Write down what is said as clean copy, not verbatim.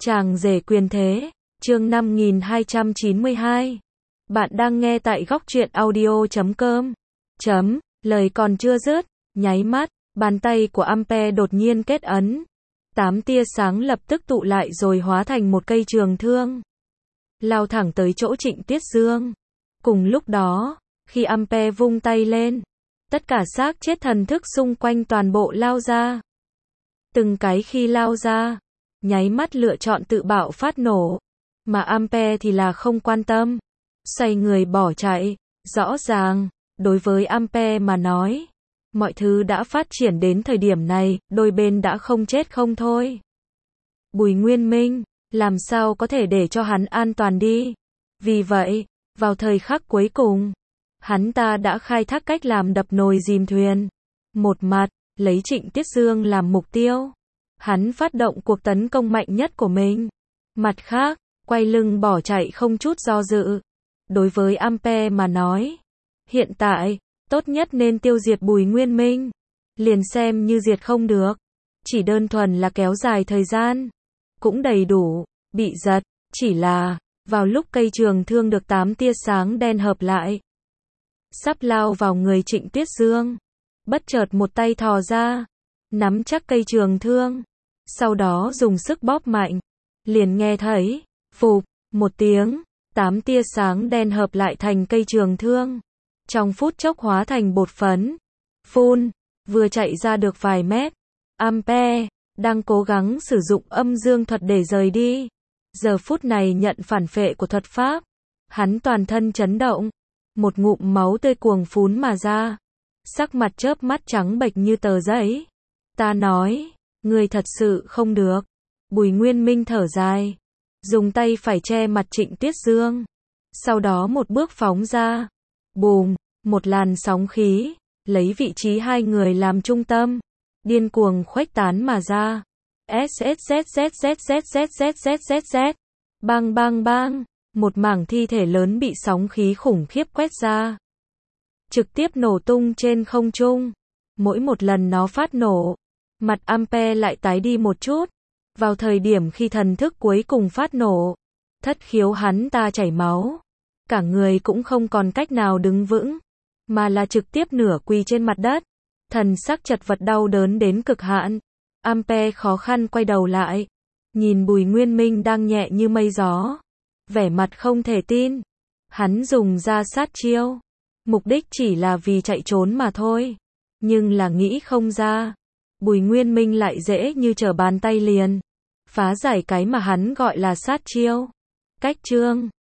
Chàng rể quyền thế, chương 5292. Bạn đang nghe tại góc truyện audio.com. Lời còn chưa dứt, nháy mắt, bàn tay của Ampere đột nhiên kết ấn. 8 tia sáng lập tức tụ lại rồi hóa thành một cây trường thương. Lao thẳng tới chỗ Trịnh Tiết Dương. Cùng lúc đó, khi Ampere vung tay lên, tất cả xác chết thần thức xung quanh toàn bộ lao ra. Từng cái khi lao ra, nháy mắt lựa chọn tự bạo phát nổ. Mà Ampere thì là không quan tâm. Xoay người bỏ chạy. Rõ ràng, đối với Ampere mà nói, mọi thứ đã phát triển đến thời điểm này, đôi bên đã không chết không thôi. Bùi Nguyên Minh, làm sao có thể để cho hắn an toàn đi. Vì vậy, vào thời khắc cuối cùng, hắn ta đã khai thác cách làm đập nồi dìm thuyền. Một mặt, lấy Trịnh Tiết Dương làm mục tiêu. Hắn phát động cuộc tấn công mạnh nhất của mình. Mặt khác, quay lưng bỏ chạy không chút do dự. Đối với Ampere mà nói, hiện tại, tốt nhất nên tiêu diệt Bùi Nguyên Minh. Liền xem như diệt không được, chỉ đơn thuần là kéo dài thời gian, cũng đầy đủ. Bị giật, chỉ là, vào lúc cây trường thương được 8 tia sáng đen hợp lại, sắp lao vào người Trịnh Tiết Dương. Bất chợt một tay thò ra, nắm chắc cây trường thương, sau đó dùng sức bóp mạnh. Liền nghe thấy, phụp, một tiếng, 8 tia sáng đen hợp lại thành cây trường thương. Trong phút chốc hóa thành bột phấn. Phun, vừa chạy ra được vài mét, Ampere đang cố gắng sử dụng âm dương thuật để rời đi. Giờ phút này nhận phản phệ của thuật pháp, hắn toàn thân chấn động, một ngụm máu tươi cuồng phún mà ra, sắc mặt chớp mắt trắng bệch như tờ giấy. Ta nói, ngươi thật sự không được. Bùi Nguyên Minh thở dài, dùng tay phải che mặt Trịnh Tiết Dương, sau đó một bước phóng ra. Bùm, một làn sóng khí, lấy vị trí hai người làm trung tâm, điên cuồng khuếch tán mà ra. SSZZZZZZZZZ. Bang bang bang, một mảng thi thể lớn bị sóng khí khủng khiếp quét ra, trực tiếp nổ tung trên không trung. Mỗi một lần nó phát nổ, mặt Ampere lại tái đi một chút. Vào thời điểm khi thần thức cuối cùng phát nổ, thất khiếu hắn ta chảy máu, cả người cũng không còn cách nào đứng vững, mà là trực tiếp nửa quỳ trên mặt đất, thần sắc chật vật đau đớn đến cực hạn. Ampere khó khăn quay đầu lại, nhìn Bùi Nguyên Minh đang nhẹ như mây gió, vẻ mặt không thể tin. Hắn dùng ra sát chiêu, mục đích chỉ là vì chạy trốn mà thôi, nhưng là nghĩ không ra, Bùi Nguyên Minh lại dễ như trở bàn tay liền phá giải cái mà hắn gọi là sát chiêu. Cách chương